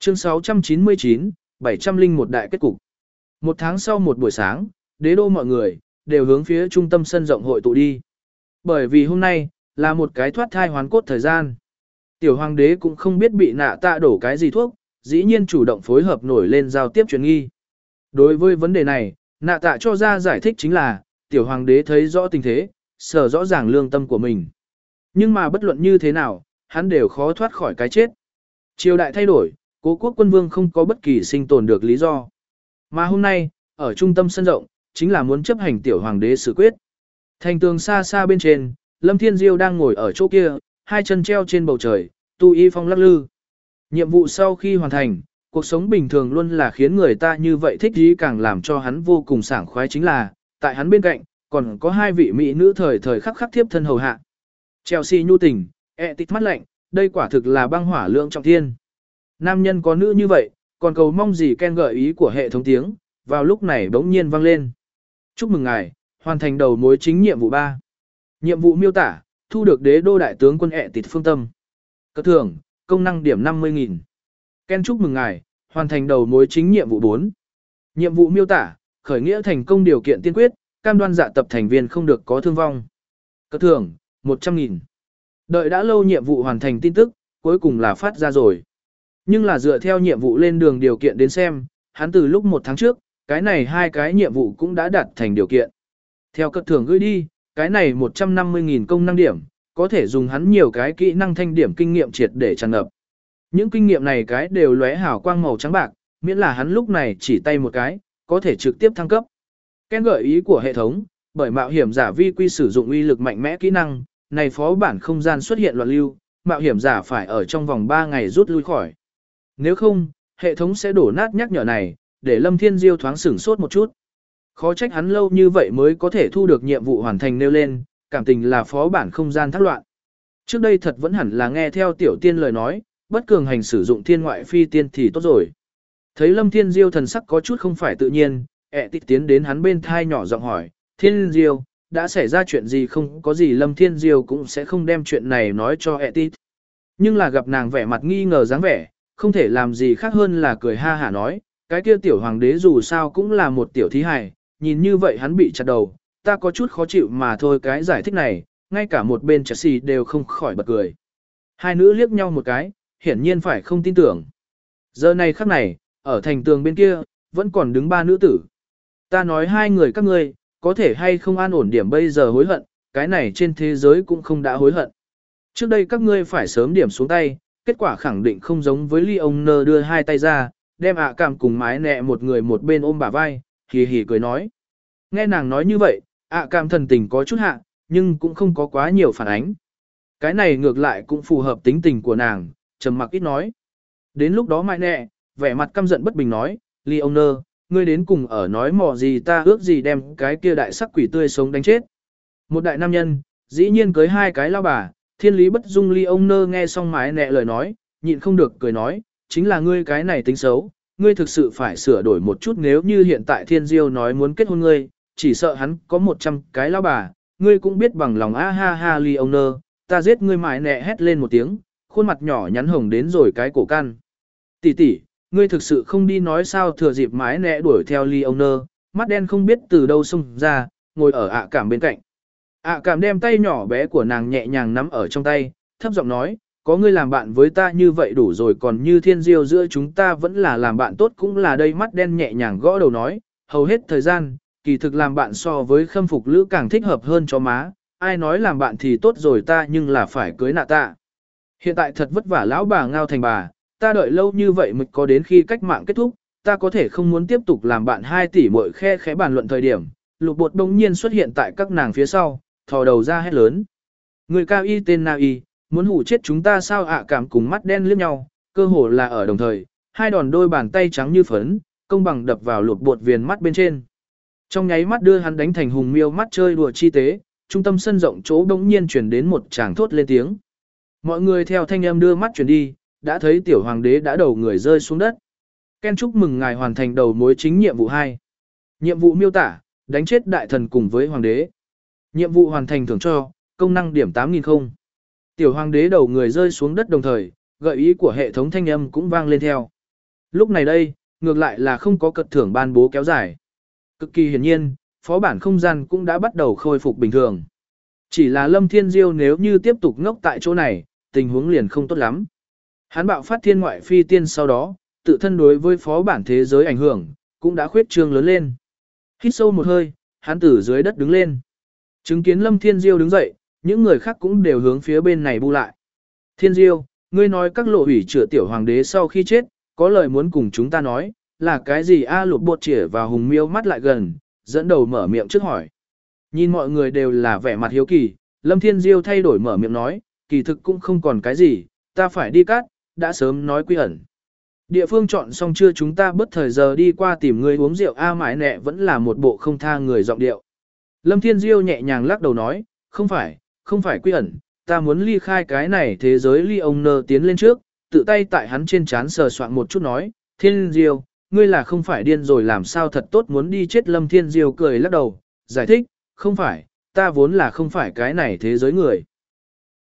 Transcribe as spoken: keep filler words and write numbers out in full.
Chương sáu trăm chín mươi chín, bảy trăm linh một đại kết cục. Một tháng sau một buổi sáng, đế đô mọi người đều hướng phía trung tâm sân rộng hội tụ đi. Bởi vì hôm nay là một cái thoát thai hoán cốt thời gian. Tiểu hoàng đế cũng không biết bị nạ tạ đổ cái gì thuốc, dĩ nhiên chủ động phối hợp nổi lên giao tiếp chuyện nghi. Đối với vấn đề này, nạ tạ cho ra giải thích chính là, tiểu hoàng đế thấy rõ tình thế, sở rõ ràng lương tâm của mình. Nhưng mà bất luận như thế nào, hắn đều khó thoát khỏi cái chết. Triều đại thay đổi, cố quốc quân vương không có bất kỳ sinh tồn được lý do. Mà hôm nay, ở trung tâm sân rộng, chính là muốn chấp hành tiểu hoàng đế xử quyết. Thành tường xa xa bên trên, Lâm Thiên Diêu đang ngồi ở chỗ kia, hai chân treo trên bầu trời, tu y phong lắc lư. Nhiệm vụ sau khi hoàn thành, cuộc sống bình thường luôn là khiến người ta như vậy thích ý, càng làm cho hắn vô cùng sảng khoái chính là, tại hắn bên cạnh, còn có hai vị mỹ nữ thời thời khắc khắc thiếp thân hầu hạ. Chelsea nhu tình, e tít mắt lạnh, đây quả thực là băng hỏa lượng trọng thiên. Nam nhân có nữ như vậy, còn cầu mong gì Ken gợi ý của hệ thống tiếng, vào lúc này bỗng nhiên vang lên. Chúc mừng ngài, hoàn thành đầu mối chính nhiệm vụ ba. Nhiệm vụ miêu tả, thu được đế đô đại tướng quân ẹ tịt phương tâm. Cất thưởng, công năng điểm năm mươi nghìn. Ken chúc mừng ngài, hoàn thành đầu mối chính nhiệm vụ bốn. Nhiệm vụ miêu tả, khởi nghĩa thành công điều kiện tiên quyết, cam đoan dạ tập thành viên không được có thương vong. Cất thưởng, một trăm nghìn. Đợi đã lâu nhiệm vụ hoàn thành tin tức, cuối cùng là phát ra rồi. Nhưng là dựa theo nhiệm vụ lên đường điều kiện đến xem, hắn từ lúc một tháng trước, cái này hai cái nhiệm vụ cũng đã đạt thành điều kiện. Theo cất thưởng gửi đi, cái này một trăm năm mươi nghìn công năng điểm, có thể dùng hắn nhiều cái kỹ năng thanh điểm kinh nghiệm triệt để tràn ngập. Những kinh nghiệm này cái đều lóe hào quang màu trắng bạc, miễn là hắn lúc này chỉ tay một cái, có thể trực tiếp thăng cấp. Ken gợi ý của hệ thống, bởi mạo hiểm giả vi quy sử dụng uy lực mạnh mẽ kỹ năng, này phó bản không gian xuất hiện loạn lưu, mạo hiểm giả phải ở trong vòng ba ngày rút lui khỏi. Nếu không, hệ thống sẽ đổ nát nhắc nhở này, để Lâm Thiên Diêu thoáng sửng sốt một chút. Khó trách hắn lâu như vậy mới có thể thu được nhiệm vụ hoàn thành nêu lên, cảm tình là phó bản không gian thác loạn. Trước đây thật vẫn hẳn là nghe theo tiểu tiên lời nói, bất cường hành sử dụng thiên ngoại phi tiên thì tốt rồi. Thấy Lâm Thiên Diêu thần sắc có chút không phải tự nhiên, ẹ tít tiến đến hắn bên thai nhỏ giọng hỏi, Thiên Diêu, đã xảy ra chuyện gì không? Có gì Lâm Thiên Diêu cũng sẽ không đem chuyện này nói cho ẹ tít. Nhưng là gặp nàng vẻ mặt nghi ngờ dáng vẻ, không thể làm gì khác hơn là cười ha hả nói, cái kia tiểu hoàng đế dù sao cũng là một tiểu thí hài, nhìn như vậy hắn bị chặt đầu, ta có chút khó chịu mà thôi. Cái giải thích này, ngay cả một bên Chelsea đều không khỏi bật cười. Hai nữ liếc nhau một cái, hiển nhiên phải không tin tưởng. Giờ này khắc này, ở thành tường bên kia, vẫn còn đứng ba nữ tử. Ta nói hai người các ngươi, có thể hay không an ổn điểm bây giờ hối hận, cái này trên thế giới cũng không đã hối hận. Trước đây các ngươi phải sớm điểm xuống tay, kết quả khẳng định không giống với Leoner đưa hai tay ra, đem ạ cảm cùng mái nẹ một người một bên ôm bả vai, hì hì cười nói. Nghe nàng nói như vậy, ạ cảm thần tình có chút hạ, nhưng cũng không có quá nhiều phản ánh. Cái này ngược lại cũng phù hợp tính tình của nàng, trầm mặc ít nói. Đến lúc đó mái nẹ, vẻ mặt căm giận bất bình nói, Leoner, ngươi đến cùng ở nói mò gì, ta ước gì đem cái kia đại sắc quỷ tươi sống đánh chết. Một đại nam nhân, dĩ nhiên cưới hai cái lao bà, thiên lý bất dung. Leoner nghe xong mái nẹ lời nói, nhịn không được cười nói, chính là ngươi cái này tính xấu, ngươi thực sự phải sửa đổi một chút. Nếu như hiện tại Thiên Diêu nói muốn kết hôn ngươi, chỉ sợ hắn có một trăm cái lao bà, ngươi cũng biết bằng lòng. A ha ha Leoner, ta giết ngươi. Mái nẹ hét lên một tiếng, khuôn mặt nhỏ nhắn hồng đến rồi cái cổ căn. Tỷ tỷ, ngươi thực sự không đi nói sao? Thừa dịp mái nẹ đuổi theo Leoner, mắt đen không biết từ đâu xông ra, ngồi ở ạ cảm bên cạnh. ạ cảm đem tay nhỏ bé của nàng nhẹ nhàng nắm ở trong tay, thấp giọng nói, có ngươi làm bạn với ta như vậy đủ rồi, còn như Thiên Diêu giữa chúng ta vẫn là làm bạn tốt cũng là đây. Mắt đen nhẹ nhàng gõ đầu nói, hầu hết thời gian, kỳ thực làm bạn so với khâm phục lữ càng thích hợp hơn cho má, ai nói làm bạn thì tốt rồi, ta nhưng là phải cưới nạ tạ. Hiện tại thật vất vả lão bà ngao thành bà, ta đợi lâu như vậy mới có đến khi cách mạng kết thúc, ta có thể không muốn tiếp tục làm bạn. Hai tỷ muội khe khẽ bàn luận thời điểm, lục bột bỗng nhiên xuất hiện tại các nàng phía sau, thò đầu ra hét lớn. Người cao y tên Na Y, muốn hủ chết chúng ta sao? ạ cảm cùng mắt đen liếc nhau, cơ hồ là ở đồng thời, hai đòn đôi bàn tay trắng như phấn, công bằng đập vào lục bột viền mắt bên trên. Trong nháy mắt đưa hắn đánh thành hùng miêu mắt chơi đùa chi tế, trung tâm sân rộng chỗ bỗng nhiên chuyển đến một tràng thốt lên tiếng. Mọi người theo thanh âm đưa mắt chuyển đi, đã thấy tiểu hoàng đế đã đầu người rơi xuống đất. Ken chúc mừng ngài hoàn thành đầu mối chính nhiệm vụ hai. Nhiệm vụ miêu tả, đánh chết đại thần cùng với hoàng đế. Nhiệm vụ hoàn thành thưởng cho, công năng điểm tám nghìn không. Tiểu hoàng đế đầu người rơi xuống đất đồng thời, gợi ý của hệ thống thanh âm cũng vang lên theo. Lúc này đây, ngược lại là không có cật thưởng ban bố kéo dài. Cực kỳ hiển nhiên, phó bản không gian cũng đã bắt đầu khôi phục bình thường. Chỉ là Lâm Thiên Diêu nếu như tiếp tục ngốc tại chỗ này, tình huống liền không tốt lắm. Hắn bạo phát thiên ngoại phi tiên sau đó, tự thân đối với phó bản thế giới ảnh hưởng, cũng đã khuyết trương lớn lên. Hít sâu một hơi, hắn từ dưới đất đứng lên. Chứng kiến Lâm Thiên Diêu đứng dậy, những người khác cũng đều hướng phía bên này bu lại. Thiên Diêu, ngươi nói các lộ hủy chữa tiểu hoàng đế sau khi chết, có lời muốn cùng chúng ta nói, là cái gì a? Lục bột chĩa và hùng miêu mắt lại gần, dẫn đầu mở miệng trước hỏi. Nhìn mọi người đều là vẻ mặt hiếu kỳ, Lâm Thiên Diêu thay đổi mở miệng nói, kỳ thực cũng không còn cái gì, ta phải đi cắt, đã sớm nói quy ẩn. Địa phương chọn xong chưa, chúng ta bất thời giờ đi qua tìm người uống rượu a. Mãi nẹ vẫn là một bộ không tha người giọng điệu. Lâm Thiên Diêu nhẹ nhàng lắc đầu nói, không phải, không phải quy ẩn, ta muốn ly khai cái này thế giới. Ly ông nơ tiến lên trước, tự tay tại hắn trên trán sờ soạn một chút nói, Thiên Diêu, ngươi là không phải điên rồi làm sao thật tốt muốn đi chết. Lâm Thiên Diêu cười lắc đầu, giải thích, không phải, ta vốn là không phải cái này thế giới người.